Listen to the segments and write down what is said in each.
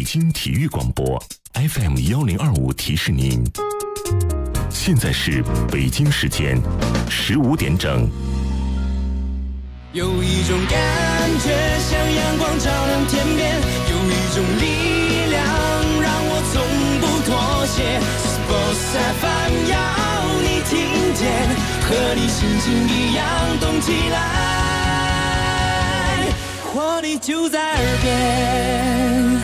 京体育广播 FM1025提示您，现在是北京时间15点整。 有一种感觉像阳光照亮天边，有一种力量让我从不妥协。Sports FM 要你听见，和你心情一样动起来，活力就在耳边。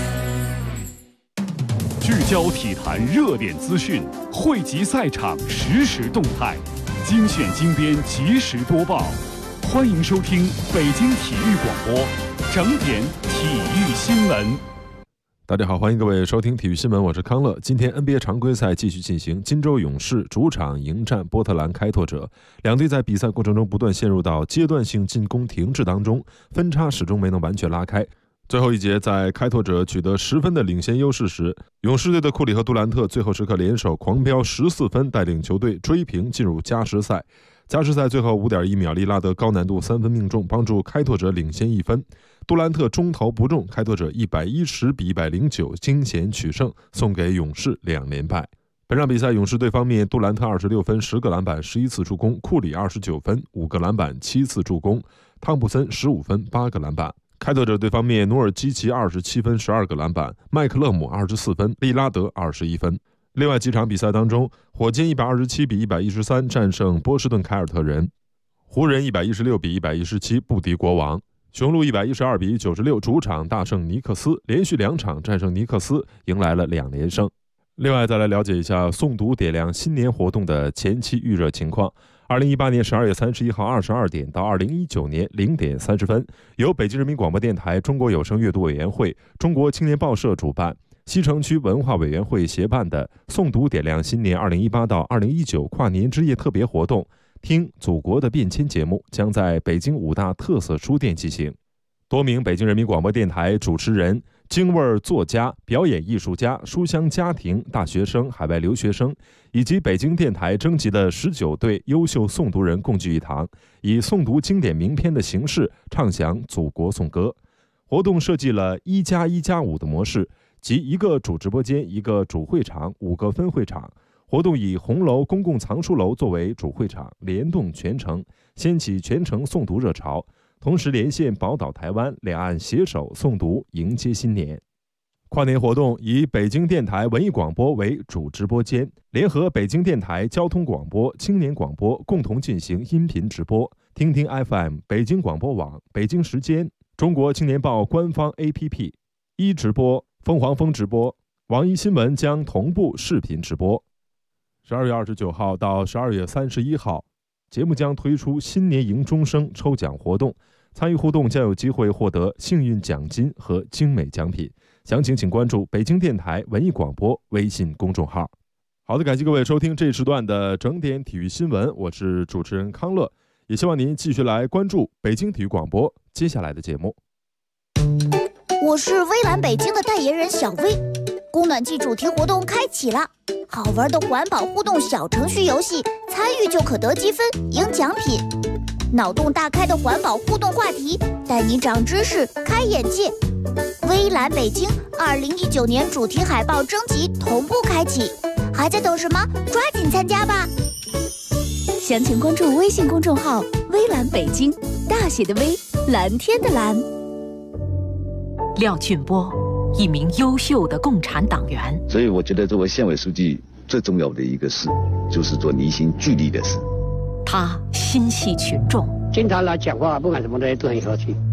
聚焦体坛热点资讯，汇集赛场实时动态，精选精编即时播报。欢迎收听北京体育广播整点体育新闻。 大家好，欢迎各位收听体育新闻，我是康乐。今天 NBA 常规赛继续进行，金州勇士主场迎战波特兰开拓者，两队在比赛过程中不断陷入到阶段性进攻停滞当中，分差始终没能完全拉开。最后一节，在开拓者取得10分的领先优势时，勇士队的库里和杜兰特最后时刻联手狂飙14分，带领球队追平进入加时赛。加时赛最后 5.1 秒，利拉德高难度3分命中，帮助开拓者领先1分。杜兰特中投不中，开拓者110比109惊险取胜，送给勇士2连败。本场比赛勇士队方面，杜兰特26分10个篮板11次助攻，库里29分5个篮板7次助攻，汤普森15分8个篮板。开拓者队方面，努尔基奇27分12个篮板，麦克勒姆24分，利拉德21分。另外几场比赛当中，火箭127比113战胜波士顿凯尔特人，湖人116比117不敌国王，雄鹿112比96主场大胜尼克斯，连续2场战胜尼克斯，迎来了2连胜。另外再来了解一下诵读点亮新年活动的前期预热情况。2018年12月31号22点到2019年0点30分，由北京人民广播电台中国有声阅读委员会、中国青年报社主办，西城区文化委员会协办的诵读点亮新年2018到2019跨年之夜特别活动听祖国的变迁节目将在北京5大特色书店进行。多名北京人民广播电台主持人、京味作家、表演艺术家、书香家庭、大学生、海外留学生以及北京电台征集的19对优秀诵读人共聚一堂，以诵读经典名篇的形式唱响祖国颂歌。活动设计了1+1+5的模式，即一个主直播间、一个主会场、5个分会场。活动以红楼公共藏书楼作为主会场，联动全城，掀起全城诵读热潮，同时连线宝岛台湾，两岸携手诵读，迎接新年。跨年活动以北京电台文艺广播为主直播间，联合北京电台交通广播、青年广播共同进行音频直播。听听 FM、北京广播网、北京时间、中国青年报官方 APP 直播、凤凰峰直播，网易新闻将同步视频直播。12月29号到12月31号，节目将推出新年迎钟声抽奖活动，参与互动将有机会获得幸运奖金和精美奖品。详情请关注北京电台文艺广播微信公众号。好的，感谢各位收听这一时段的整点体育新闻，我是主持人康乐，也希望您继续来关注北京体育广播接下来的节目。 我是微蓝北京的代言人小薇，供暖季主题活动开启了，好玩的环保互动小程序游戏，参与就可得积分赢奖品，脑洞大开的环保互动话题，带你长知识开眼界。微蓝北京2019年主题海报征集同步开启，还在等什么？抓紧参加吧！详情关注微信公众号微蓝北京，大写的微，蓝天的蓝。 廖俊波，一名优秀的共产党员， 所以我觉得作为县委书记最重要的一个事就是做凝心聚力的事。 他心系群众， 经常来讲话，不管什么东西都很客气。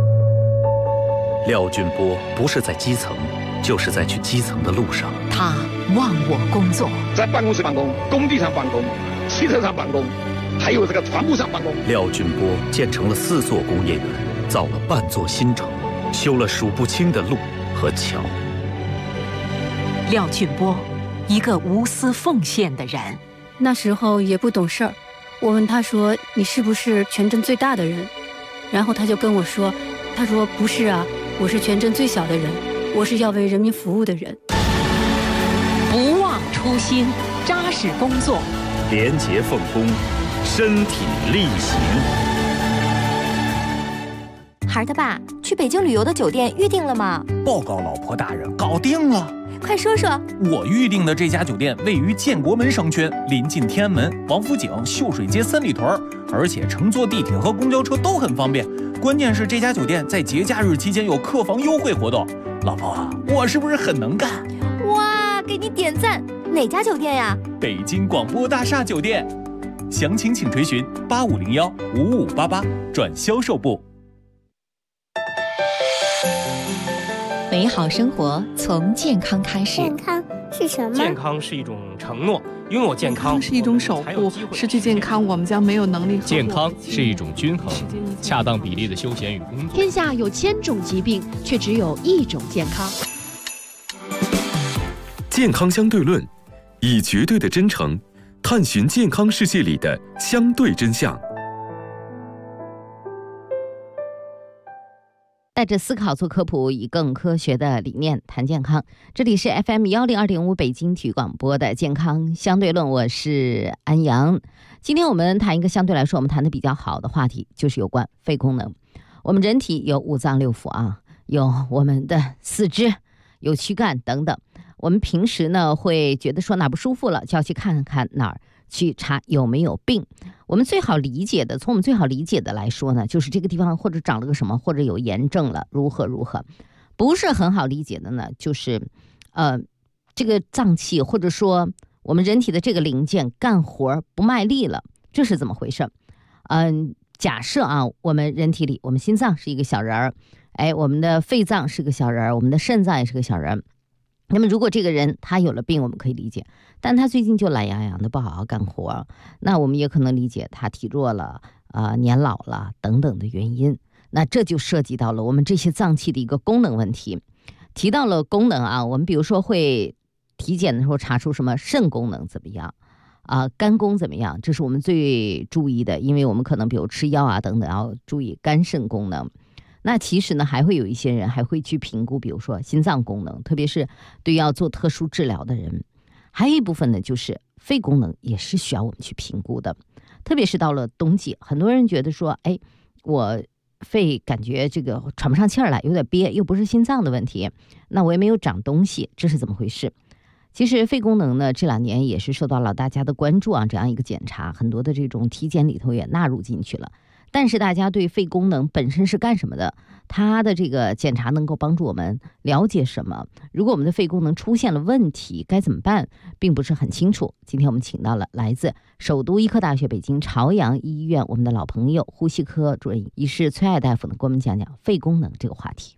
廖俊波不是在基层，就是在去基层的路上。 他忘我工作， 在办公室办公、工地上办公、汽车上办公，还有这个船坞上办公。 廖俊波建成了4座工业园，造了半座新城，修了数不清的路和桥。 廖俊波，一个无私奉献的人。 那时候也不懂事儿，我问他说：“你是不是全镇最大的人？”然后他就跟我说：“他说不是啊，我是全镇最小的人，我是要为人民服务的人。” 不忘初心，扎实工作， 廉洁奉公，身体力行。 孩的爸，去北京旅游的酒店预定了吗？ 报告老婆大人，搞定了。 快说说。 我预定的这家酒店位于建国门商圈，临近天安门、王府井、秀水街三里屯，而且乘坐地铁和公交车都很方便。关键是这家酒店在节假日期间有客房优惠活动。老婆，我是不是很能干？ 哇，给你点赞！哪家酒店呀？ 北京广播大厦酒店。详情请垂询8501-5588转销售部。 美好生活从健康开始。 健康是什么？ 健康是一种承诺，拥有健康是一种守护，失去健康我们将没有能力。 健康是一种均衡，恰当比例的休闲与工作。 天下有1000种疾病，却只有1种健康。 健康相对论，以绝对的真诚探寻健康世界里的相对真相。 带着思考做科普，以更科学的理念谈健康。这里是 FM102.5 北京体育广播的健康相对论，我是安阳。今天我们谈一个相对来说我们谈的比较好的话题，就是有关肺功能。我们人体有5脏6腑啊，有我们的四肢，有躯干等等。我们平时呢会觉得说哪不舒服了，就要去看看哪儿，去查有没有病。我们最好理解的，从我们最好理解的来说呢，就是这个地方或者长了个什么，或者有炎症了，如何。不是很好理解的呢，就是这个脏器或者说我们人体的这个零件干活不卖力了，这是怎么回事？假设啊，我们人体里，我们心脏是一个小人儿，我们的肺脏是个小人儿，我们的肾脏也是个小人。那么如果这个人他有了病，我们可以理解，但他最近就懒洋洋的不好好干活，那我们也可能理解他体弱了年老了等等的原因。那这就涉及到了我们这些脏器的一个功能问题。提到了功能啊，我们比如说会体检的时候查出什么肾功能怎么样肝功怎么样，这是我们最注意的，因为我们可能比如吃药啊等等要注意肝肾功能。那其实呢，还会有一些人还会去评估，比如说心脏功能，特别是对要做特殊治疗的人。还有一部分呢，就是肺功能也是需要我们去评估的。特别是到了冬季，很多人觉得说，我肺感觉这个喘不上气儿来，有点憋，又不是心脏的问题，那我也没有长东西，这是怎么回事？其实肺功能呢，这2年也是受到了大家的关注啊，这样一个检查，很多的这种体检里头也纳入进去了。但是大家对肺功能本身是干什么的，它的这个检查能够帮助我们了解什么，如果我们的肺功能出现了问题该怎么办，并不是很清楚。今天我们请到了来自首都医科大学北京朝阳医院我们的老朋友，呼吸科主任医师崔爱大夫呢，给我们讲讲肺功能这个话题。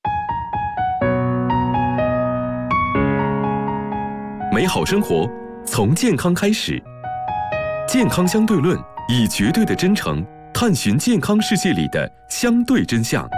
美好生活从健康开始，健康相对论，以绝对的真诚探寻健康世界里的相对真相。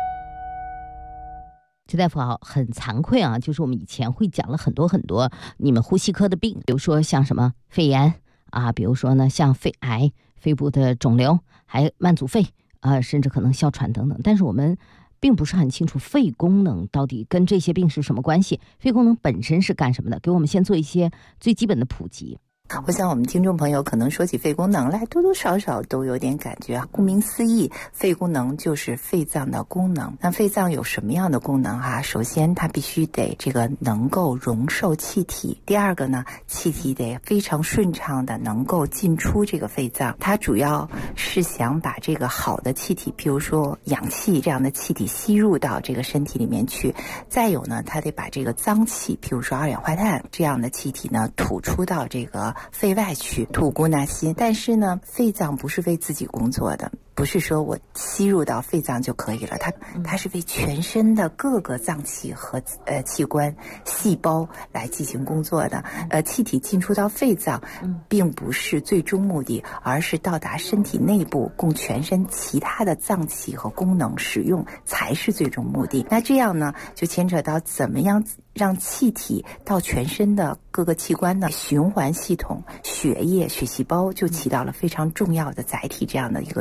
崔大夫好，很惭愧啊，就是我们以前会讲了很多你们呼吸科的病，比如说像什么肺炎比如说呢像肺癌、肺部的肿瘤，还慢阻肺甚至可能哮喘等等。但是我们并不是很清楚肺功能到底跟这些病是什么关系，肺功能本身是干什么的，给我们先做一些最基本的普及。 我想我们听众朋友可能说起肺功能来，多多少少都有点感觉。顾名思义，肺功能就是肺脏的功能。那肺脏有什么样的功能首先它必须得这个能够容受气体，第二个呢，气体得非常顺畅的能够进出这个肺脏。它主要是想把这个好的气体，比如说氧气这样的气体吸入到这个身体里面去。再有呢，它得把这个脏气，譬如说二氧化碳这样的气体呢吐出到这个肺外去，吐故纳新。但是呢，肺脏不是为自己工作的，不是说我吸入到肺脏就可以了，它是为全身的各个脏器和器官、细胞来进行工作的。气体进出到肺脏，并不是最终目的，而是到达身体内部，供全身其他的脏器和功能使用才是最终目的。那这样呢，就牵扯到怎么样让气体到全身的各个器官的循环系统，血液、血细胞就起到了非常重要的载体这样的一个作用。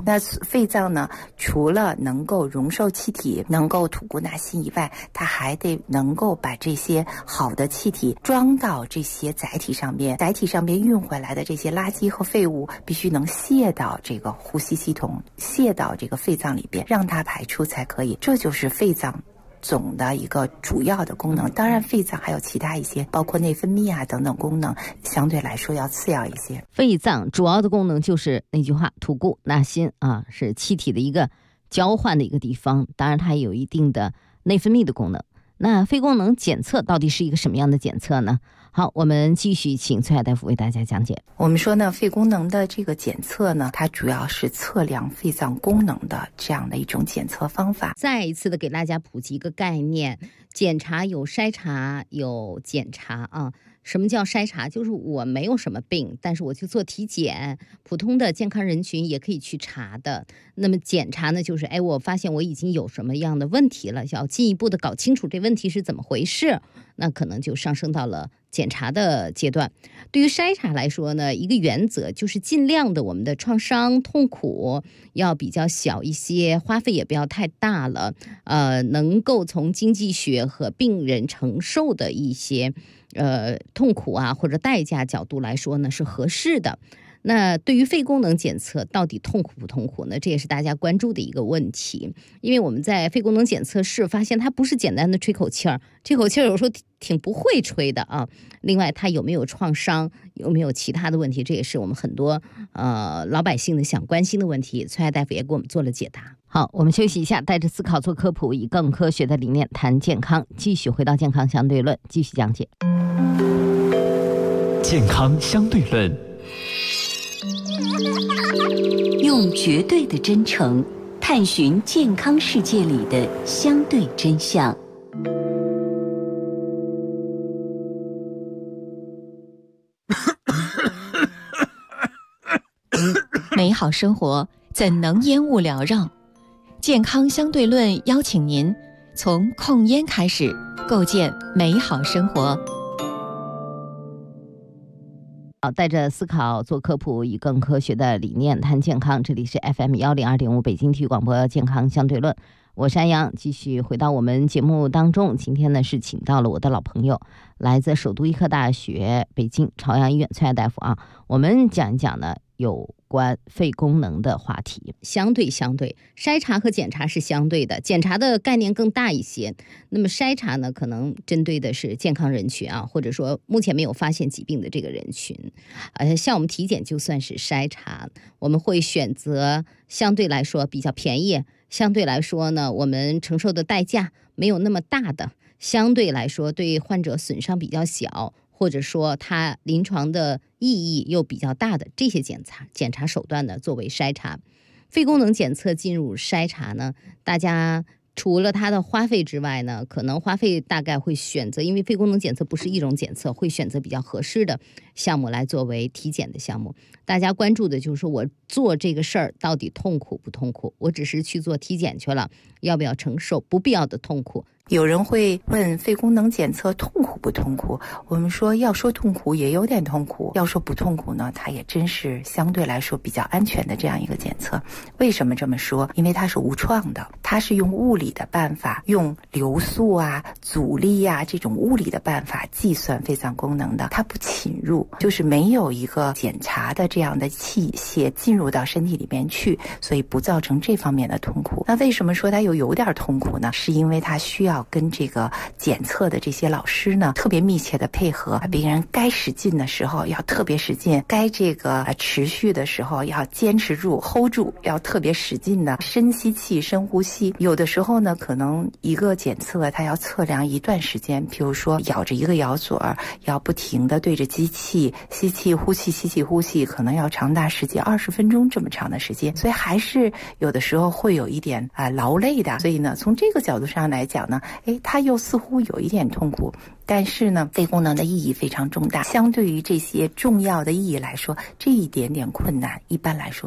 用。那肺脏呢，除了能够容受气体，能够吐故纳新以外，它还得能够把这些好的气体装到这些载体上面，载体上面运回来的这些垃圾和废物必须能泄到这个呼吸系统，泄到这个肺脏里边，让它排出才可以。这就是肺脏总的一个主要的功能。当然肺脏还有其他一些包括内分泌啊等等功能，相对来说要次要一些。 肺脏主要的功能就是那句话，吐故纳新啊，是气体的一个交换的一个地方，当然它也有一定的内分泌的功能。那肺功能检测到底是一个什么样的检测呢？好，我们继续请崔海大夫为大家讲解。 我们说呢，肺功能的这个检测呢，它主要是测量肺脏功能的这样的一种检测方法。 再一次的给大家普及一个概念，检查有筛查有检查啊。什么叫筛查？就是我没有什么病，但是我去做体检，普通的健康人群也可以去查的。那么检查呢，就是我发现我已经有什么样的问题了，要进一步的搞清楚这问题是怎么回事，那可能就上升到了检查的阶段。对于筛查来说呢，一个原则就是尽量的我们的创伤痛苦要比较小一些，花费也不要太大了，能够从经济学和病人承受的一些痛苦啊或者代价角度来说呢是合适的。那对于肺功能检测到底痛苦不痛苦呢？这也是大家关注的一个问题。因为我们在肺功能检测室发现它不是简单的吹口气儿，这口气儿有时候挺不会吹的啊。另外它有没有创伤，有没有其他的问题，这也是我们很多老百姓的想关心的问题。崔海大夫也给我们做了解答。好，我们休息一下，带着思考做科普，以更科学的理念谈健康，继续回到健康相对论，继续讲解健康相对论。 用绝对的真诚探寻健康世界里的相对真相。 美好生活怎能烟雾缭绕？健康相对论邀请您从控烟开始，构建美好生活。 好，带着思考做科普，以更科学的理念谈健康。这里是 FM102.5 北京体育广播健康相对论，我是安阳。继续回到我们节目当中，今天呢是请到了我的老朋友，来自首都医科大学北京朝阳医院崔海大夫啊。我们讲一讲呢有关肺功能的话题。相对筛查和检查是相对的，检查的概念更大一些。那么筛查呢，可能针对的是健康人群啊，或者说目前没有发现疾病的这个人群。像我们体检就算是筛查，我们会选择相对来说比较便宜，相对来说呢我们承受的代价没有那么大的，相对来说对患者损伤比较小，或者说它临床的意义又比较大的这些检查手段呢，作为筛查。肺功能检测进入筛查呢，大家除了它的花费之外呢，可能花费大概会选择，因为肺功能检测不是一种检测，会选择比较合适的项目来作为体检的项目。大家关注的就是说我做这个事儿到底痛苦不痛苦，我只是去做体检去了，要不要承受不必要的痛苦。 有人会问肺功能检测痛苦不痛苦？我们说要说痛苦也有点痛苦，要说不痛苦呢，它也真是相对来说比较安全的这样一个检测。为什么这么说？因为它是无创的，它是用物理的办法，用流速啊、阻力啊这种物理的办法计算肺脏功能的，它不侵入，就是没有一个检查的这样的器械进入到身体里面去，所以不造成这方面的痛苦。那为什么说它有点痛苦呢？是因为它需要跟这个检测的这些老师呢特别密切的配合，病人该使劲的时候要特别使劲，该这个持续的时候要坚持住 hold 住，要特别使劲的深吸气深呼吸。有的时候呢可能一个检测它要测量一段时间，比如说咬着一个咬嘴，要不停的对着机器吸气呼气吸气呼气，可能要长达10几20分钟这么长的时间，所以还是有的时候会有一点劳累的。所以呢从这个角度上来讲呢，它又似乎有一点痛苦，但是呢肺功能的意义非常重大，相对于这些重要的意义来说，这一点点困难一般来说还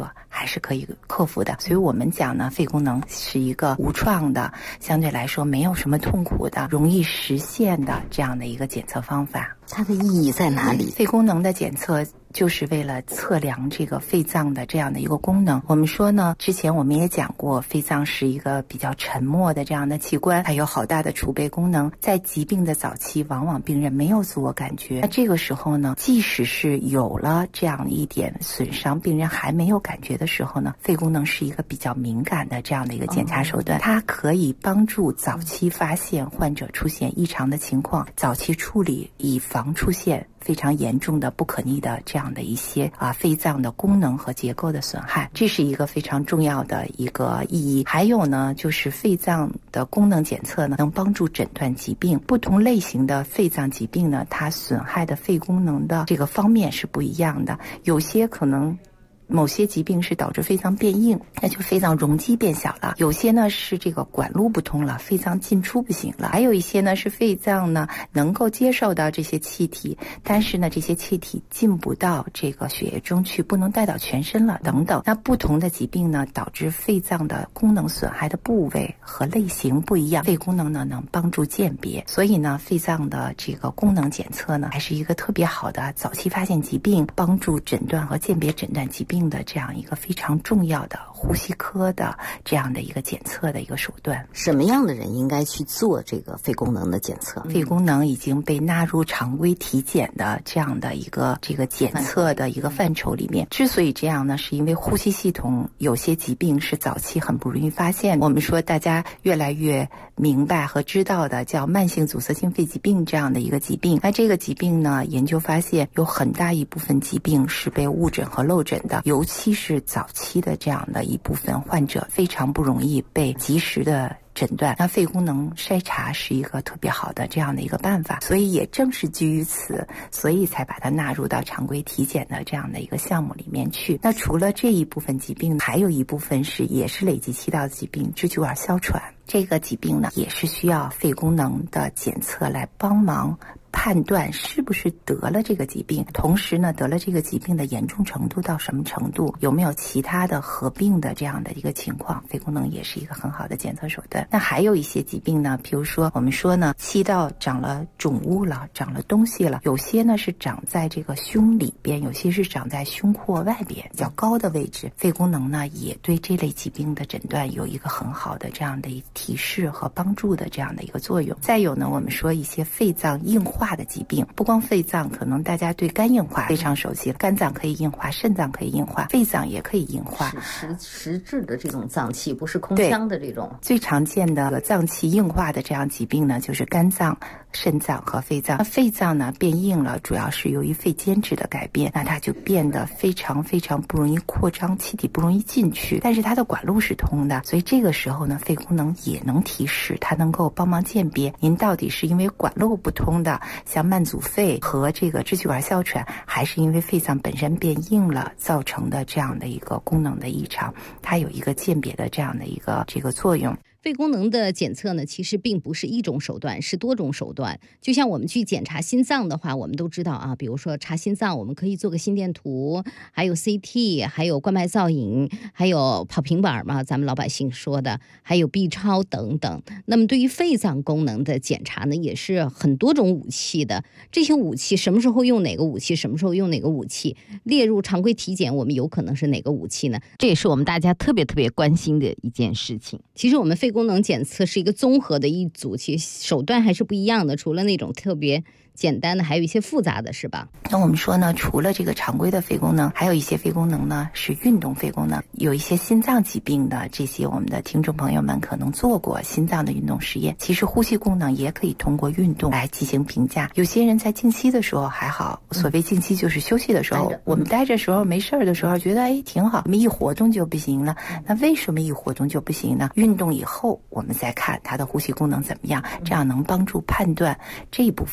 还是可以克服的。所以我们讲呢，肺功能是一个无创的，相对来说没有什么痛苦的，容易实现的这样的一个检测方法。 它的意义在哪里？ 肺功能的检测就是为了测量这个肺脏的这样的一个功能。我们说呢，之前我们也讲过，肺脏是一个比较沉默的这样的器官，它有好大的储备功能。在疾病的早期，往往病人没有自我感觉，那这个时候呢，即使是有了这样一点损伤，病人还没有感觉的时候呢，肺功能是一个比较敏感的这样的一个检查手段，它可以帮助早期发现患者出现异常的情况，早期处理，以防出现非常严重的不可逆的这样的一些肺脏的功能和结构的损害，这是一个非常重要的一个意义。还有呢，就是肺脏的功能检测呢，能帮助诊断疾病。不同类型的肺脏疾病呢，它损害的肺功能的这个方面是不一样的，有些可能某些疾病是导致肺脏变硬，那就肺脏容积变小了；有些呢是这个管路不通了，肺脏进出不行了；还有一些呢是肺脏呢能够接受到这些气体，但是呢这些气体进不到这个血液中去，不能带到全身了等等。那不同的疾病呢，导致肺脏的功能损害的部位和类型不一样，肺功能呢能帮助鉴别。所以呢，肺脏的这个功能检测呢，还是一个特别好的早期发现疾病、帮助诊断和鉴别诊断疾病的这样一个非常重要的呼吸科的这样的一个检测的一个手段。 什么样的人应该去做这个肺功能的检测？ 肺功能已经被纳入常规体检的这样的一个这个检测的一个范畴里面。之所以这样呢，是因为呼吸系统有些疾病是早期很不容易发现。我们说大家越来越明白和知道的叫慢性阻塞性肺疾病这样的一个疾病。那这个疾病呢，研究发现有很大一部分疾病是被误诊和漏诊的，尤其是早期的这样的一部分患者非常不容易被及时的诊断。那肺功能筛查是一个特别好的这样的一个办法，所以也正是基于此，所以才把它纳入到常规体检的这样的一个项目里面去。那除了这一部分疾病，还有一部分也是累及气道的疾病，支气管哮喘。这个疾病呢，也是需要肺功能的检测来帮忙判断是不是得了这个疾病，同时呢，得了这个疾病的严重程度到什么程度，有没有其他的合并的这样的一个情况，肺功能也是一个很好的检测手段。那还有一些疾病呢，比如说我们说呢，气道长了肿物了，长了东西了，有些呢是长在这个胸里边，有些是长在胸廓外边比较高的位置，肺功能呢也对这类疾病的诊断有一个很好的这样的提示和帮助的这样的一个作用。再有呢，我们说一些肺脏硬化的疾病，不光肺脏，可能大家对肝硬化非常熟悉，肝脏可以硬化，肾脏可以硬化，肺脏也可以硬化， 实质的这种脏器，不是空腔的这种。 最常见的脏器硬化的这样疾病呢，就是肝脏、肾脏和肺脏。那肺脏呢变硬了，主要是由于肺间质的改变，那它就变得非常非常不容易扩张，气体不容易进去，但是它的管路是通的，所以这个时候呢，肺功能也能提示，它能够帮忙鉴别您到底是因为管路不通的，像慢阻肺和这个支气管哮喘，还是因为肺脏本身变硬了造成的这样的一个功能的异常，它有一个鉴别的这样的一个这个作用。 肺功能的检测呢，其实并不是一种手段，是多种手段。就像我们去检查心脏的话，我们都知道啊，比如说查心脏，我们可以做个心电图，还有 CT， 还有冠脉造影，还有跑平板嘛，咱们老百姓说的，还有 B 超等等。那么对于肺脏功能的检查呢，也是很多种武器的。这些武器什么时候用哪个武器，什么时候用哪个武器，列入常规体检，我们有可能是哪个武器呢？这也是我们大家特别关心的一件事情。其实我们肺功能检测是一个综合的一组，其实手段还是不一样的，除了那种特别简单的，还有一些复杂的，是吧？ 那我们说呢，除了这个常规的肺功能，还有一些肺功能呢是运动肺功能。有一些心脏疾病的这些我们的听众朋友们可能做过心脏的运动实验，其实呼吸功能也可以通过运动来进行评价。有些人在静息的时候还好，所谓静息就是休息的时候，我们待着时候没事的时候觉得挺好，我们一活动就不行了。那为什么一活动就不行呢？运动以后我们再看他的呼吸功能怎么样，这样能帮助判断这一部分病人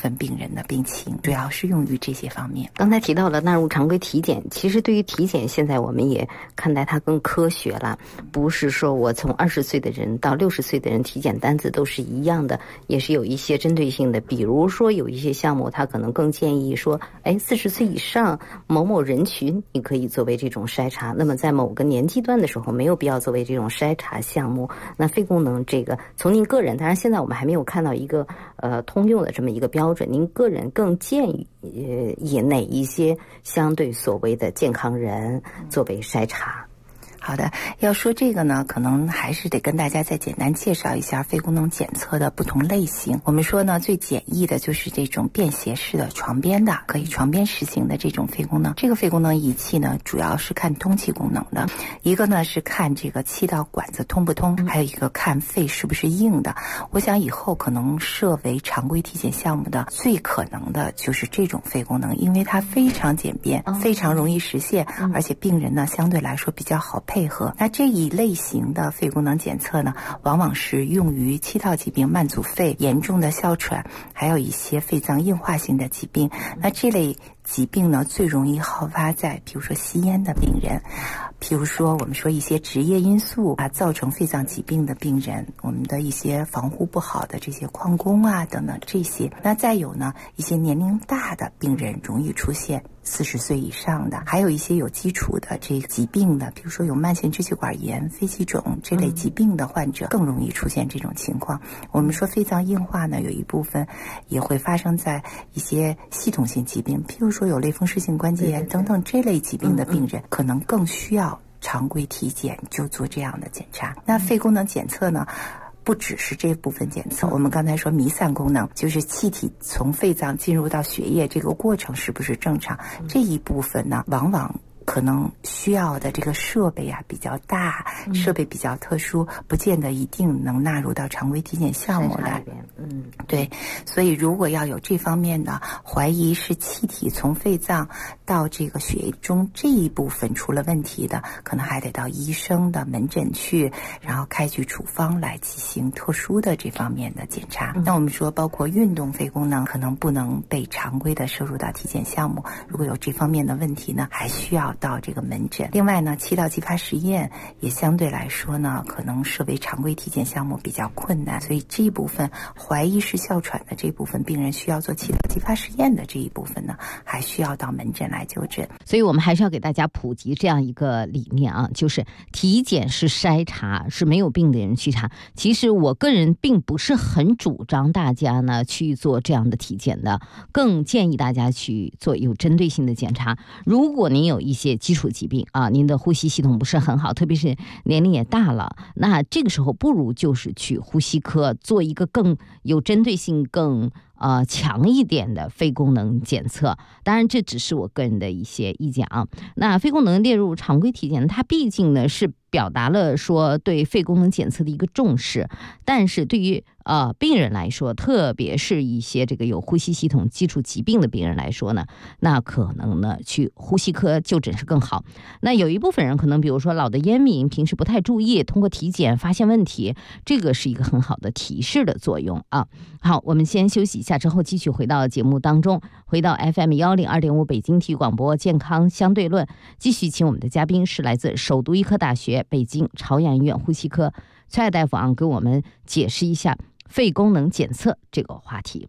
人的病情，主要是用于这些方面。 刚才提到了纳入常规体检，其实对于体检现在我们也看待它更科学了，不是说我从20岁的人到60岁的人体检单子都是一样的，也是有一些针对性的。比如说有一些项目它可能更建议说40岁以上某某人群你可以作为这种筛查，那么在某个年纪段的时候没有必要作为这种筛查项目。那肺功能这个从您个人，当然现在我们还没有看到一个通用的这么一个标准，您个人更建议以哪一些相对所谓的健康人作为筛查？ 好的，要说这个呢，可能还是得跟大家再简单介绍一下肺功能检测的不同类型。我们说呢，最简易的就是这种便携式的床边的，可以床边实行的这种肺功能。这个肺功能仪器呢，主要是看通气功能的，一个呢是看这个气道管子通不通，还有一个看肺是不是硬的。我想以后可能设为常规体检项目的最可能的就是这种肺功能，因为它非常简便，非常容易实现，而且病人呢相对来说比较好配合。那这一类型的肺功能检测呢，往往是用于气道疾病、慢阻肺、严重的哮喘，还有一些肺脏硬化性的疾病。那这类疾病呢，最容易好发在比如说吸烟的病人，譬如说我们说一些职业因素造成肺脏疾病的病人，我们的一些防护不好的这些矿工等等这些。那再有呢，一些年龄大的病人容易出现40岁以上的，还有一些有基础的这个疾病的，比如说有慢性支气管炎、肺气肿这类疾病的患者更容易出现这种情况。我们说肺脏硬化呢，有一部分也会发生在一些系统性疾病，譬如说有类风湿性关节炎等等这类疾病的病人，可能更需要常规体检就做这样的检查。那肺功能检测呢，不只是这部分检测，我们刚才说弥散功能，就是气体从肺脏进入到血液这个过程是不是正常，这一部分呢，往往可能需要的这个设备比较大，设备比较特殊，不见得一定能纳入到常规体检项目来。对，所以如果要有这方面的怀疑是气体从肺脏到这个血液中这一部分出了问题的，可能还得到医生的门诊去，然后开具处方来进行特殊的这方面的检查。那我们说包括运动肺功能可能不能被常规的摄入到体检项目，如果有这方面的问题呢，还需要到这个门诊。另外呢，气道激发实验也相对来说呢，可能设为常规体检项目比较困难，所以这一部分怀疑是哮喘的这部分病人需要做气道激发实验的这一部分呢，还需要到门诊来就诊。 所以我们还是要给大家普及这样一个理念就是体检是筛查，是没有病的人去查。其实我个人并不是很主张大家呢去做这样的体检的，更建议大家去做有针对性的检查。如果您有一些基础疾病您的呼吸系统不是很好，特别是年龄也大了，那这个时候不如就是去呼吸科做一个更有针对性、更强一点的肺功能检测。当然这只是我个人的一些意见那肺功能列入常规体检，它毕竟呢是表达了说对肺功能检测的一个重视，但是对于病人来说，特别是一些这个有呼吸系统基础疾病的病人来说呢，那可能呢去呼吸科就诊是更好。那有一部分人可能比如说老的烟民，平时不太注意，通过体检发现问题，这个是一个很好的提示的作用好，我们先休息一下，之后继续回到节目当中，回到 FM102.5 北京体育广播健康相对论，继续请我们的嘉宾是来自首都医科大学北京朝阳医院呼吸科崔爱大夫给我们解释一下肺功能检测这个话题。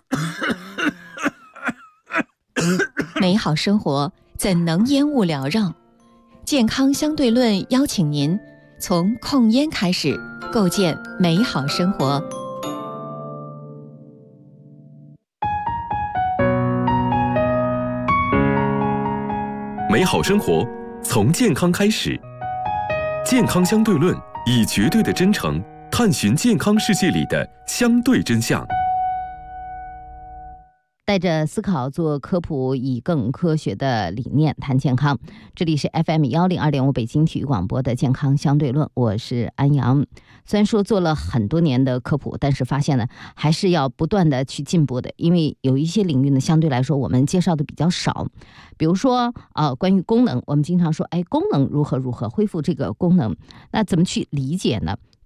美好生活怎能烟雾缭绕？健康相对论邀请您从控烟开始，构建美好生活。 美好生活从健康开始，健康相对论以绝对的真诚探寻健康世界里的相对真相。 带着思考做科普，以更科学的理念谈健康。这里是 FM102.5 北京体育广播的健康相对论，我是安阳。虽然说做了很多年的科普，但是发现呢还是要不断的去进步的，因为有一些领域呢相对来说我们介绍的比较少。比如说关于功能，我们经常说功能如何恢复这个功能，那怎么去理解呢？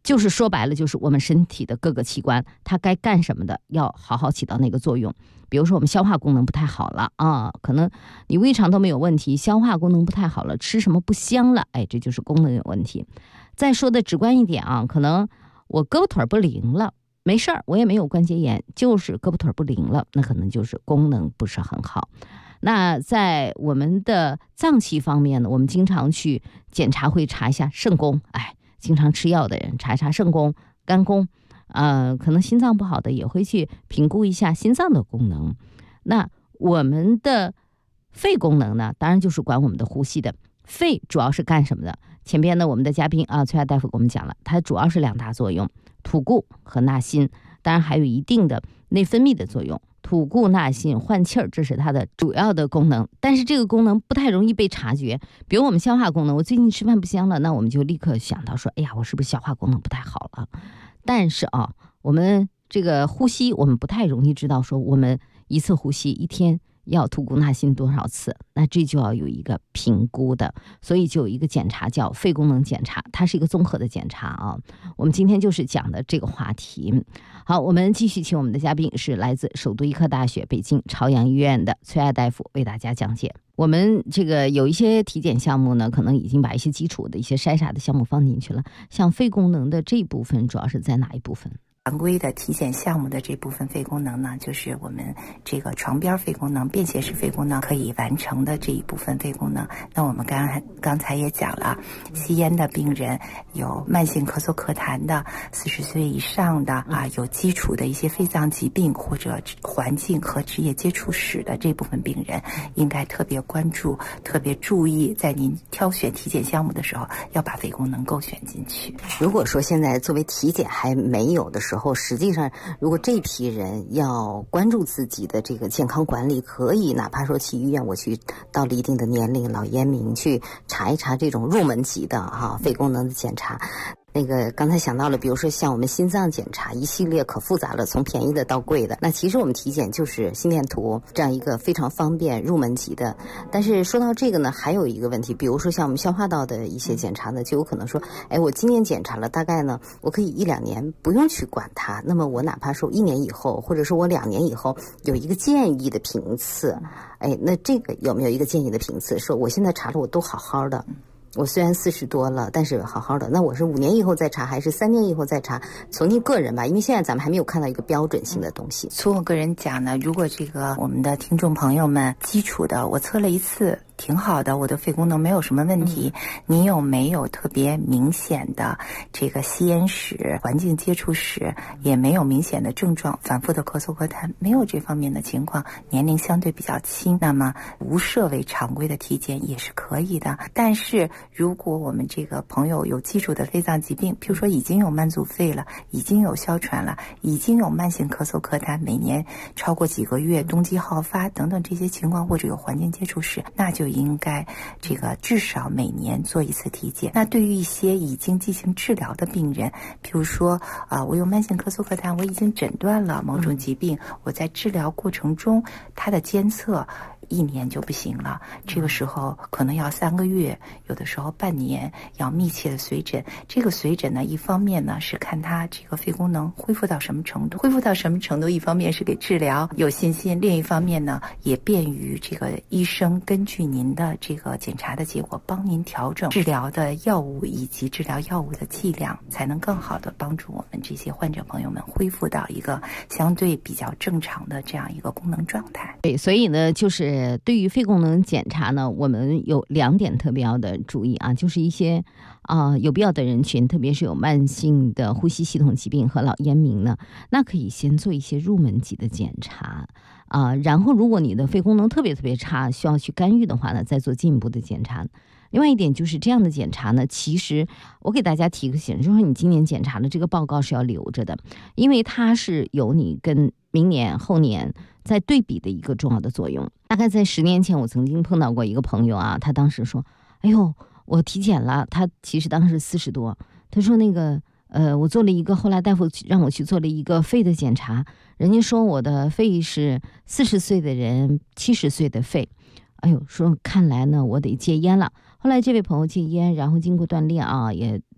就是说白了，就是我们身体的各个器官，它该干什么的，要好好起到那个作用。比如说我们消化功能不太好了啊，可能你胃肠都没有问题，消化功能不太好了，吃什么不香了，这就是功能有问题。再说的直观一点啊，可能我胳膊腿不灵了，没事儿，我也没有关节炎，就是胳膊腿不灵了，那可能就是功能不是很好。那在我们的脏器方面呢，我们经常去检查，会查一下肾功，经常吃药的人查一查肾功、肝功，可能心脏不好的也会去评估一下心脏的功能。那我们的肺功能呢，当然就是管我们的呼吸的。肺主要是干什么的？前边呢，我们的嘉宾崔亚大夫给我们讲了，它主要是2大作用：吐故和纳新，当然还有一定的内分泌的作用。吐故纳新，换气儿，这是它的主要的功能。但是这个功能不太容易被察觉。比如我们消化功能，我最近吃饭不香了，那我们就立刻想到说，哎呀，我是不是消化功能不太好了？但是我们这个呼吸，我们不太容易知道说，我们一次呼吸一天要吐故纳新多少次，那这就要有一个评估的，所以就有一个检查叫肺功能检查，它是一个综合的检查啊。我们今天就是讲的这个话题。好，我们继续请我们的嘉宾是来自首都医科大学北京朝阳医院的崔爱大夫为大家讲解。我们这个有一些体检项目呢，可能已经把一些基础的一些筛查的项目放进去了，像肺功能的这一部分主要是在哪一部分？ 常规的体检项目的这部分肺功能呢，就是我们这个床边肺功能、便携式肺功能可以完成的这一部分肺功能。那我们刚才也讲了，吸烟的病人、有慢性咳嗽咳痰的、40岁以上的有基础的一些肺脏疾病或者环境和职业接触史的这部分病人，应该特别关注、特别注意，在您挑选体检项目的时候，要把肺功能勾选进去。 如果说现在作为体检还没有的时候，实际上如果这批人要关注自己的这个健康管理，可以哪怕说去医院，我去到了一定的年龄，老烟民去查一查这种入门级的肺功能的检查。那个刚才想到了，比如说像我们心脏检查，一系列可复杂了，从便宜的到贵的。那其实我们体检就是心电图这样一个非常方便入门级的。但是说到这个呢，还有一个问题，比如说像我们消化道的一些检查呢，就有可能说，我今年检查了，大概呢我可以1-2年不用去管它，那么我哪怕说1年以后，或者说我2年以后有一个建议的频次，那这个有没有一个建议的频次，说我现在查了我都好好的，我虽然40多了，但是好好的，那我是5年以后再查，还是3年以后再查？从您个人吧，因为现在咱们还没有看到一个标准性的东西。 从我个人讲呢，如果这个我们的听众朋友们基础的，我测了一次挺好的，我的肺功能没有什么问题。你有没有特别明显的这个吸烟史、环境接触史，也没有明显的症状，反复的咳嗽咳痰，没有这方面的情况，年龄相对比较轻，那么无设为常规的体检也是可以的。但是如果我们这个朋友有基础的肺脏疾病，譬如说已经有慢阻肺了，已经有哮喘了，已经有慢性咳嗽咳痰，每年超过几个月，冬季好发等等这些情况，或者有环境接触史，那就应该这个至少每年做一次体检。那对于一些已经进行治疗的病人，譬如说我有慢性咳嗽咳痰，我已经诊断了某种疾病，我在治疗过程中它的监测1年就不行了，这个时候可能要3个月，有的时候半年，要密切的随诊。这个随诊呢，一方面呢是看他这个肺功能恢复到什么程度，一方面是给治疗有信心，另一方面呢也便于这个医生根据您的这个检查的结果帮您调整治疗的药物以及治疗药物的剂量，才能更好的帮助我们这些患者朋友们恢复到一个相对比较正常的这样一个功能状态。 对，所以呢就是对于肺功能检查呢，我们有2点特别要的注意啊，就是一些有必要的人群，特别是有慢性的呼吸系统疾病和老烟民呢，那可以先做一些入门级的检查然后如果你的肺功能特别特别差，需要去干预的话呢，再做进一步的检查。另外一点就是这样的检查呢，其实我给大家提个醒，就是说你今年检查的这个报告是要留着的，因为它是有你跟明年后年在对比的一个重要的作用。大概在10年前，我曾经碰到过一个朋友他当时说，哎呦，我体检了，他其实当时40多，他说那个我做了一个，后来大夫让我去做了一个肺的检查，人家说我的肺是40岁的人70岁的肺，说看来呢我得戒烟了。后来这位朋友戒烟，然后经过锻炼也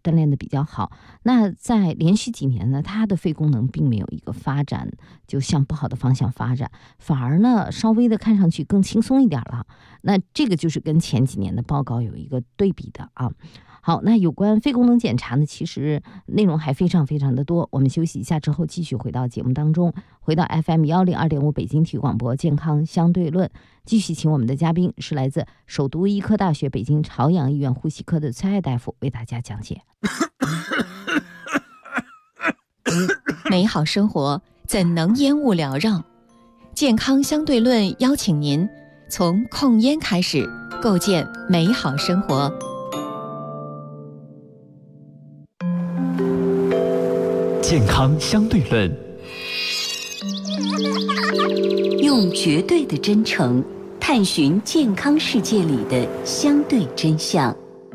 锻炼的比较好。那在连续几年呢，他的肺功能并没有一个发展就向不好的方向发展，反而呢稍微的看上去更轻松一点了。那这个就是跟前几年的报告有一个对比的啊。好，那有关肺功能检查呢，其实内容还非常非常的多。我们休息一下之后，继续回到节目当中，回到 FM102.5 北京体育广播健康相对论，继续请我们的嘉宾是来自首都医科大学北京朝阳医院呼吸科的崔爱大夫为大家讲解。 美好生活怎能烟雾缭绕？健康相对论邀请您从控烟开始，构建美好生活。 健康相对论， 用绝对的真诚探寻健康世界里的相对真相。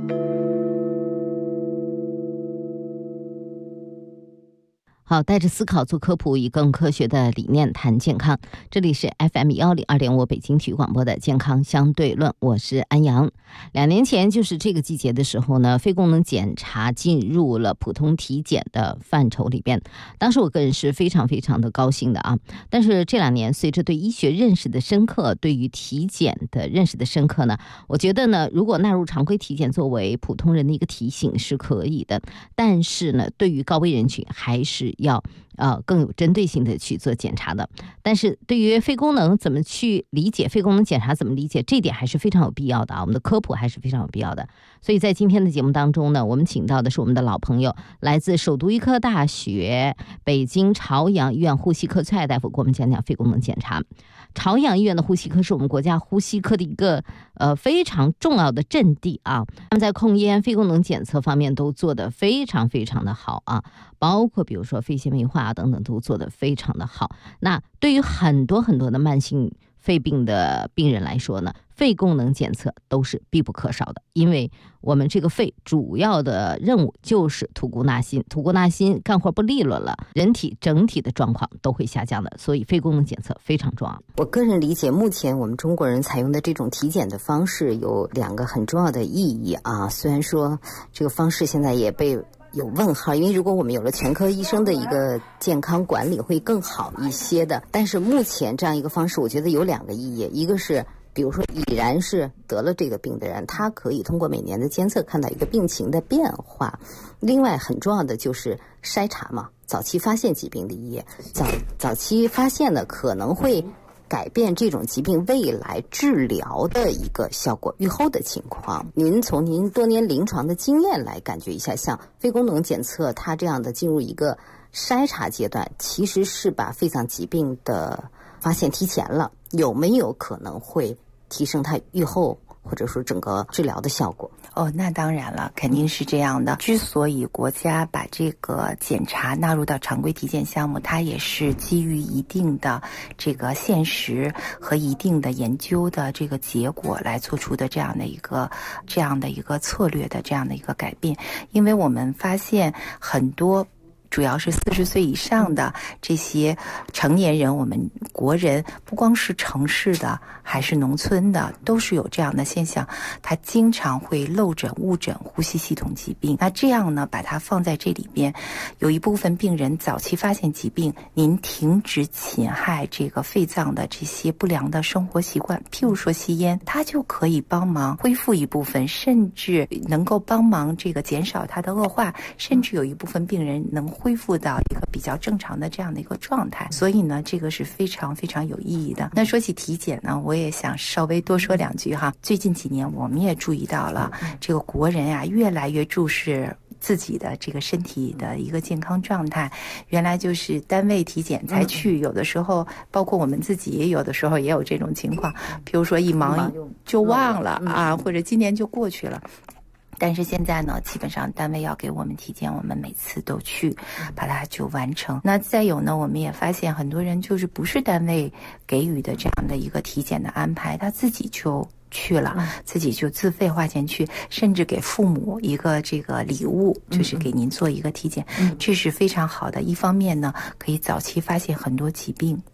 好，带着思考做科普，以更科学的理念谈健康。这里是 FM102.5 北京体育广播的健康相对论，我是安阳。2年前就是这个季节的时候呢，肺功能检查进入了普通体检的范畴里边。当时我个人是非常非常的高兴的啊。但是这2年随着对医学认识的深刻，对于体检的认识的深刻呢，我觉得呢，如果纳入常规体检作为普通人的一个提醒是可以的，但是呢，对于高危人群还是要更有针对性的去做检查的。但是对于肺功能怎么去理解，肺功能检查怎么理解，这点还是非常有必要的啊，我们的科普还是非常有必要的。所以在今天的节目当中呢，我们请到的是我们的老朋友，来自首都医科大学北京朝阳医院呼吸科崔爱大夫，给我们讲讲肺功能检查。朝阳医院的呼吸科是我们国家呼吸科的一个非常重要的阵地啊，他们在控烟、肺功能检测方面都做得非常非常的好啊，包括比如说肺纤维化等等都做得非常的好。那对于很多很多的慢性肺病的病人来说呢，肺功能检测都是必不可少的，因为我们这个肺主要的任务就是吐故纳新，吐故纳新干活不利落了，人体整体的状况都会下降的，所以肺功能检测非常重要。 我个人理解，目前我们中国人采用的这种体检的方式有2个很重要的意义啊，虽然说这个方式现在也被有问号，因为如果我们有了全科医生的一个健康管理会更好一些的，但是目前这样一个方式我觉得有2个意义，一个是比如说已然是得了这个病的人，他可以通过每年的监测看到一个病情的变化，另外很重要的就是筛查嘛，早期发现疾病的意义，早期发现呢可能会改变这种疾病未来治疗的一个效果，预后的情况。您从您多年临床的经验来感觉一下，像肺功能检测它这样的进入一个筛查阶段，其实是把肺脏疾病的发现提前了，有没有可能会提升它预后或者说整个治疗的效果？ 那当然了，肯定是这样的。之所以国家把这个检查纳入到常规体检项目，它也是基于一定的这个现实和一定的研究的这个结果来做出的这样的一个策略的这样的一个改变。因为我们发现很多主要是40岁以上的这些成年人，我们国人不光是城市的还是农村的，都是有这样的现象，他经常会漏诊误诊呼吸系统疾病。那这样呢，把它放在这里边，有一部分病人早期发现疾病，您停止侵害这个肺脏的这些不良的生活习惯，譬如说吸烟，它就可以帮忙恢复一部分，甚至能够帮忙这个减少它的恶化，甚至有一部分病人能恢复到一个比较正常的这样的一个状态。所以呢，这个是非常非常有意义的。那说起体检呢，我也想稍微多说2句哈。最近几年我们也注意到了，这个国人啊越来越注视自己的这个身体的一个健康状态。原来就是单位体检才去，有的时候包括我们自己有的时候也有这种情况，比如说一忙就忘了啊，或者今年就过去了。但是现在呢，基本上单位要给我们体检，我们每次都去把它就完成。那再有呢，我们也发现很多人就是不是单位给予的这样的一个体检的安排，他自己就去了，自己就自费花钱去，甚至给父母一个这个礼物，就是给您做一个体检，这是非常好的。一方面呢，可以早期发现很多疾病，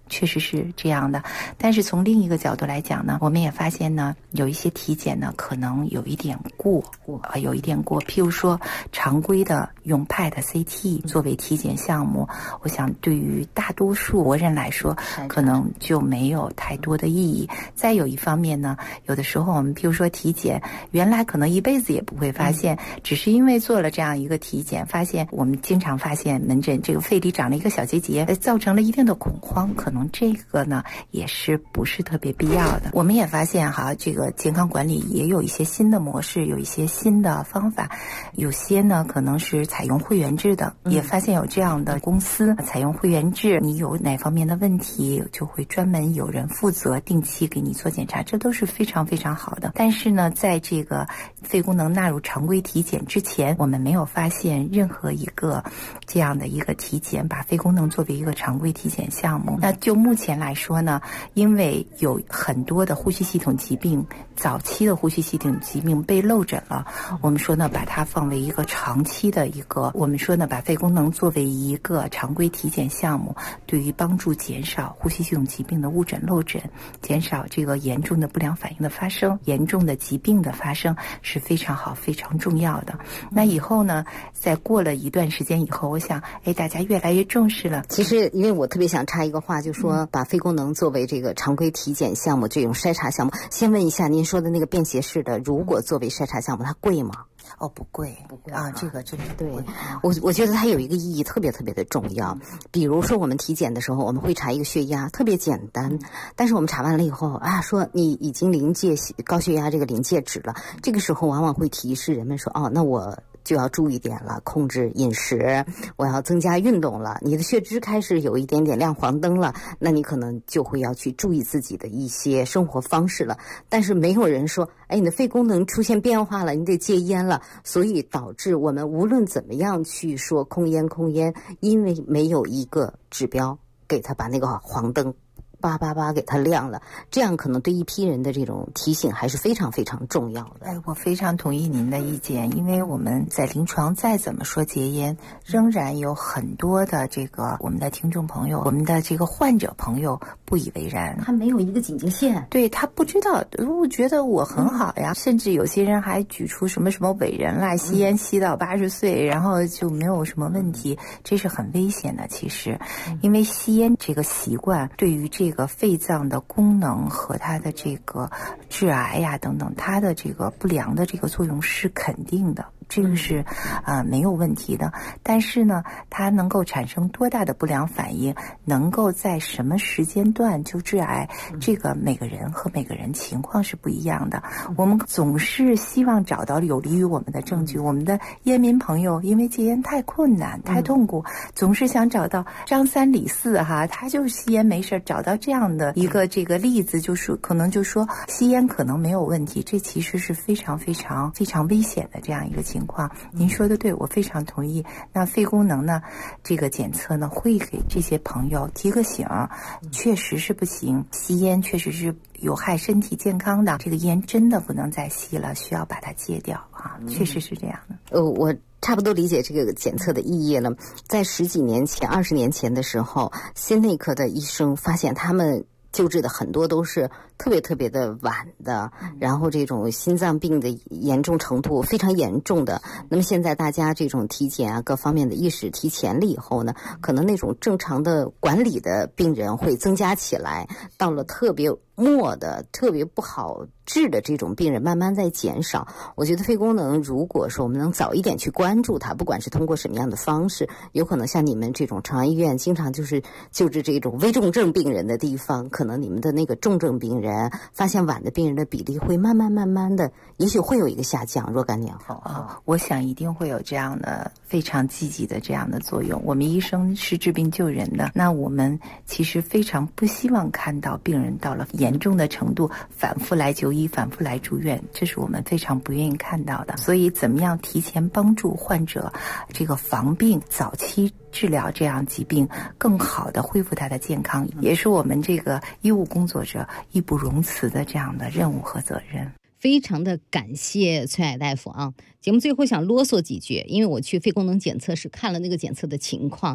确实是这样的。但是从另一个角度来讲呢，我们也发现呢，有一些体检呢可能有一点过，譬如说常规的用 PET CT 作为体检项目，我想对于大多数国人来说可能就没有太多的意义。再有一方面呢，有的时候我们譬如说体检，原来可能一辈子也不会发现，只是因为做了这样一个体检，发现我们经常发现门诊这个肺里长了一个小结节，造成了一定的恐慌，可能这个呢也是不是特别必要的。我们也发现这个健康管理也有一些新的模式，有一些新的方法，有些呢可能是采用会员制的，也发现有这样的公司采用会员制，你有哪方面的问题就会专门有人负责定期给你做检查，这都是非常非常好的。但是呢，在这个肺功能纳入常规体检之前，我们没有发现任何一个这样的一个体检把肺功能作为一个常规体检项目。那就目前来说呢，因为有很多的呼吸系统疾病，早期的呼吸系统疾病被漏诊了，我们说呢把它放为一个长期的一个，我们说呢把肺功能作为一个常规体检项目，对于帮助减少呼吸系统疾病的误诊漏诊，减少这个严重的不良反应的发生，严重的疾病的发生是非常好非常重要的。那以后呢，在过了一段时间以后，我想大家越来越重视了。 其实因为我特别想插一个话，就说把肺功能作为这个常规体检项目，这种筛查项目，先问一下您说的那个便携式的，如果作为筛查项目它贵吗？ 不贵啊，这个真的对。 我觉得它有一个意义特别特别的重要。比如说我们体检的时候，我们会查一个血压，特别简单，但是我们查完了以后说你已经临界高血压这个临界值了，这个时候往往会提示人们说那我就要注意点了，控制饮食，我要增加运动了，你的血脂开始有一点点亮黄灯了，那你可能就会要去注意自己的一些生活方式了。但是没有人说你的肺功能出现变化了，你得戒烟了，所以导致我们无论怎么样去说控烟，因为没有一个指标给他把那个黄灯叭给它亮了，这样可能对一批人的这种提醒还是非常非常重要的。 我非常同意您的意见，因为我们在临床再怎么说戒烟，仍然有很多的这个我们的听众朋友，我们的这个患者朋友不以为然， 他没有一个警戒线， 对，他不知道，我觉得我很好呀，甚至有些人还举出什么伟人来，吸烟吸到80岁，然后就没有什么问题，这是很危险的。其实因为吸烟这个习惯对于这个肺脏的功能和它的这个致癌呀等等，它的这个不良的这个作用是肯定的，这个是没有问题的。但是呢，它能够产生多大的不良反应，能够在什么时间段就致癌，这个每个人和每个人情况是不一样的。我们总是希望找到有利于我们的证据。我们的烟民朋友因为戒烟太困难太痛苦，总是想找到张三李四他就吸烟没事，找到这样的一个这个例子，就是可能就说吸烟可能没有问题，这其实是非常非常非常危险的这样一个情况。您说的对，我非常同意。那肺功能呢，这个检测呢会给这些朋友提个醒，确实是不行，吸烟确实是有害身体健康的，这个烟真的不能再吸了，需要把它戒掉确实是这样的。 我差不多理解这个检测的意义了。在10几年前20年前的时候，心内科的医生发现他们救治的很多都是特别特别的晚的，然后这种心脏病的严重程度非常严重的。那么现在大家这种体检各方面的意识提前了以后呢，可能那种正常的管理的病人会增加起来，到了特别末的特别不好治的这种病人慢慢在减少。我觉得肺功能如果说我们能早一点去关注它，不管是通过什么样的方式，有可能像你们这种长安医院经常就是救治这种危重症病人的地方，可能你们的那个重症病人发现晚的病人的比例会慢慢的，也许会有一个下降，若干年后我想一定会有这样的非常积极的这样的作用。我们医生是治病救人的，那我们其实非常不希望看到病人到了严重的程度反复来就医，反复来住院，这是我们非常不愿意看到的。所以怎么样提前帮助患者这个防病，早期治疗这样疾病，更好的恢复他的健康，也是我们这个医务工作者义不容辞的这样的任务和责任。 非常的感谢崔海大夫节目最后想啰嗦几句，因为我去肺功能检测室看了那个检测的情况，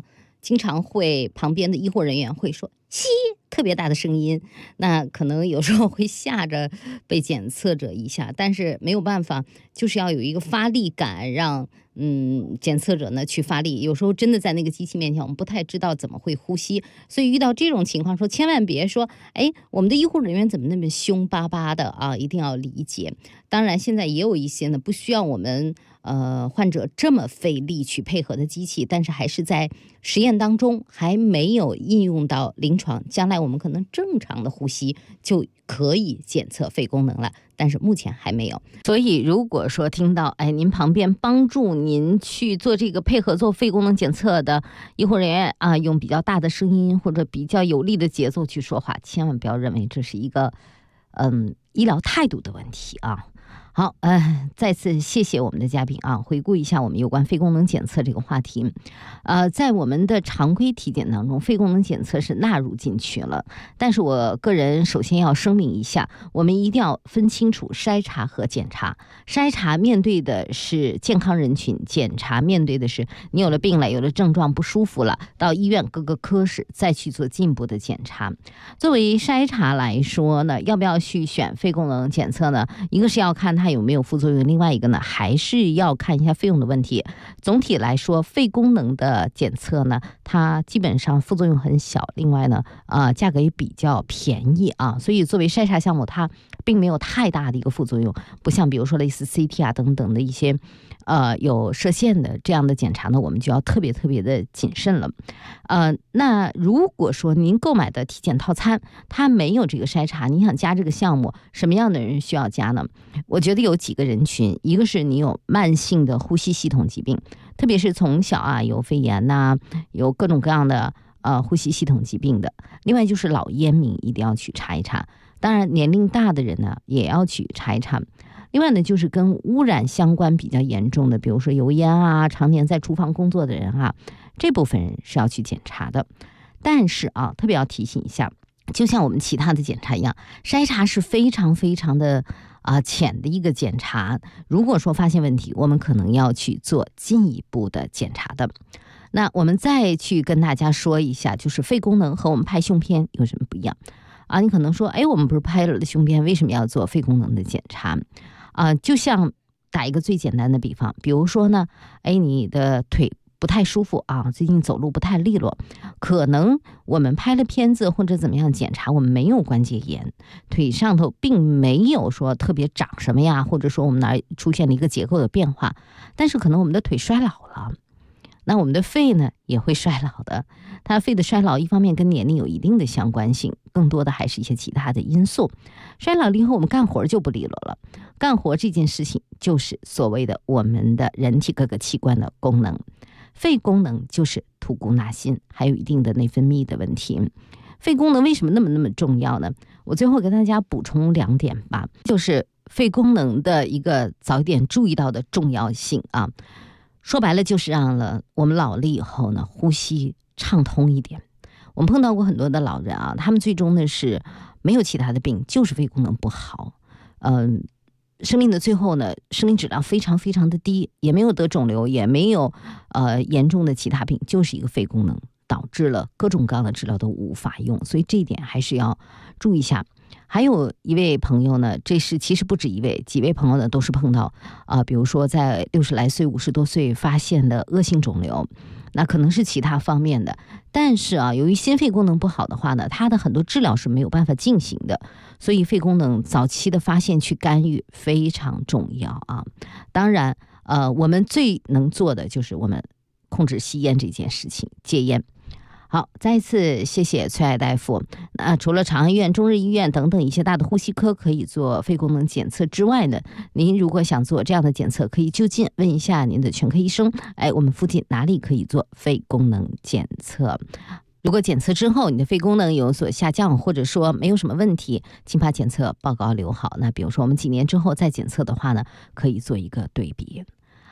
经常会旁边的医护人员会说吸特别大的声音，那可能有时候会吓着被检测者一下，但是没有办法，就是要有一个发力感，让检测者呢去发力。有时候真的在那个机器面前，我们不太知道怎么会呼吸，所以遇到这种情况，说千万别说，哎，我们的医护人员怎么那么凶巴巴的啊？一定要理解。当然，现在也有一些呢，不需要我们患者这么费力去配合的机器，但是还是在实验当中还没有应用到临床，将来我们可能正常的呼吸就可以检测肺功能了，但是目前还没有。所以如果说听到您旁边帮助您去做这个配合做肺功能检测的医护人员啊，用比较大的声音或者比较有力的节奏去说话，千万不要认为这是一个医疗态度的问题啊。好，再次谢谢我们的嘉宾啊。回顾一下我们有关肺功能检测这个话题，在我们的常规体检当中，肺功能检测是纳入进去了。但是我个人首先要声明一下，我们一定要分清楚筛查和检查。筛查面对的是健康人群，检查面对的是你有了病了，有了症状不舒服了，到医院各个科室再去做进一步的检查。作为筛查来说呢，要不要去选肺功能检测呢？一个是要看它有没有副作用，另外一个呢还是要看一下费用的问题。总体来说，肺功能的检测呢，它基本上副作用很小，另外呢价格也比较便宜啊，所以作为筛查项目，它并没有太大的一个副作用，不像比如说类似 CT 啊等等的一些有射线的这样的检查呢，我们就要特别的谨慎了。那如果说您购买的体检套餐它没有这个筛查，你想加这个项目，什么样的人需要加呢？我觉得有几个人群，一个是你有慢性的呼吸系统疾病，特别是从小啊有肺炎呐，有各种各样的呼吸系统疾病的。另外就是老烟民一定要去查一查，当然年龄大的人呢也要去查一查。另外呢，就是跟污染相关比较严重的，比如说油烟啊，常年在厨房工作的人啊，这部分人是要去检查的。但是啊，特别要提醒一下，就像我们其他的检查一样，筛查是非常的浅的一个检查。如果说发现问题，我们可能要去做进一步的检查的。那我们再去跟大家说一下，就是肺功能和我们拍胸片有什么不一样啊？你可能说，我们不是拍了胸片，为什么要做肺功能的检查就像打一个最简单的比方，比如说呢，你的腿不太舒服啊，最近走路不太利落，可能我们拍了片子或者怎么样检查，我们没有关节炎，腿上头并没有说特别长什么呀，或者说我们哪出现了一个结构的变化，但是可能我们的腿衰老了，那我们的肺呢也会衰老的。它肺的衰老一方面跟年龄有一定的相关性，更多的还是一些其他的因素。衰老了以后我们干活就不利落了，干活这件事情就是所谓的我们的人体各个器官的功能。肺功能就是吐故纳新，还有一定的内分泌的问题。肺功能为什么那么重要呢？我最后给大家补充2点吧，就是肺功能的一个早一点注意到的重要性啊。说白了就是让了我们老了以后呢，呼吸畅通一点。我们碰到过很多的老人啊，他们最终呢是没有其他的病，就是肺功能不好。生命的最后呢，生命质量非常的低，也没有得肿瘤，也没有严重的其他病，就是一个肺功能导致了各种各样的治疗都无法用，所以这一点还是要注意一下。还有一位朋友呢，这是其实不止一位，几位朋友呢都是碰到比如说在60来岁、50多岁发现的恶性肿瘤，那可能是其他方面的，但是由于心肺功能不好的话呢，它的很多治疗是没有办法进行的，所以肺功能早期的发现去干预非常重要啊。当然我们最能做的就是我们控制吸烟这件事情，戒烟。好，再一次谢谢崔爱大夫。除了长安医院、中日医院等等一些大的呼吸科可以做肺功能检测之外呢，您如果想做这样的检测，可以就近问一下您的全科医生，我们附近哪里可以做肺功能检测。如果检测之后你的肺功能有所下降，或者说没有什么问题，请把检测报告留好。那比如说我们几年之后再检测的话呢，可以做一个对比。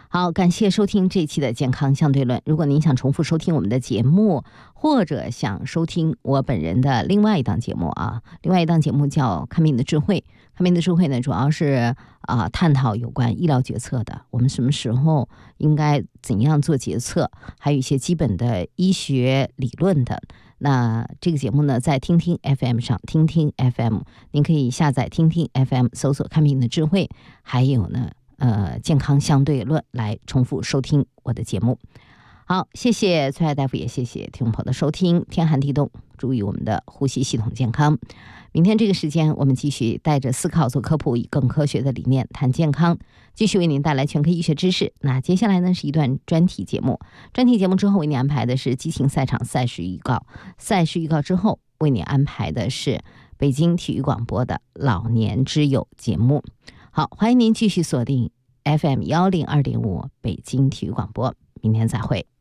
好，感谢收听这期的健康相对论。如果您想重复收听我们的节目，或者想收听我本人的另外一档节目啊，另外一档节目叫《看病的智慧》。看病的智慧呢，主要是探讨有关医疗决策的，我们什么时候应该怎样做决策，还有一些基本的医学理论的。那这个节目呢，在听听 FM 上，听听 FM， 您可以下载听听 FM， 搜索看病的智慧，还有呢健康相对论来重复收听我的节目。好，谢谢崔爱大夫，也谢谢听众朋友的收听。天寒地冻，注意我们的呼吸系统健康。明天这个时间，我们继续带着思考做科普，以更科学的理念谈健康，继续为您带来全科医学知识。那接下来呢是一段专题节目，专题节目之后为您安排的是激情赛场赛事预告，赛事预告之后为您安排的是北京体育广播的老年之友节目。好，欢迎您继续锁定 FM 102.5北京体育广播，明天再会。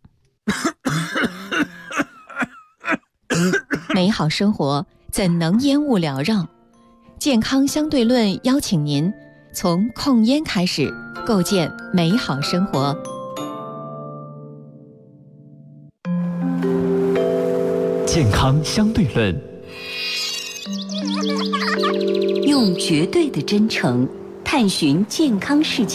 美好生活怎能烟雾缭绕？健康相对论邀请您从控烟开始，构建美好生活。 健康相对论， 用绝对的真诚探寻健康世界。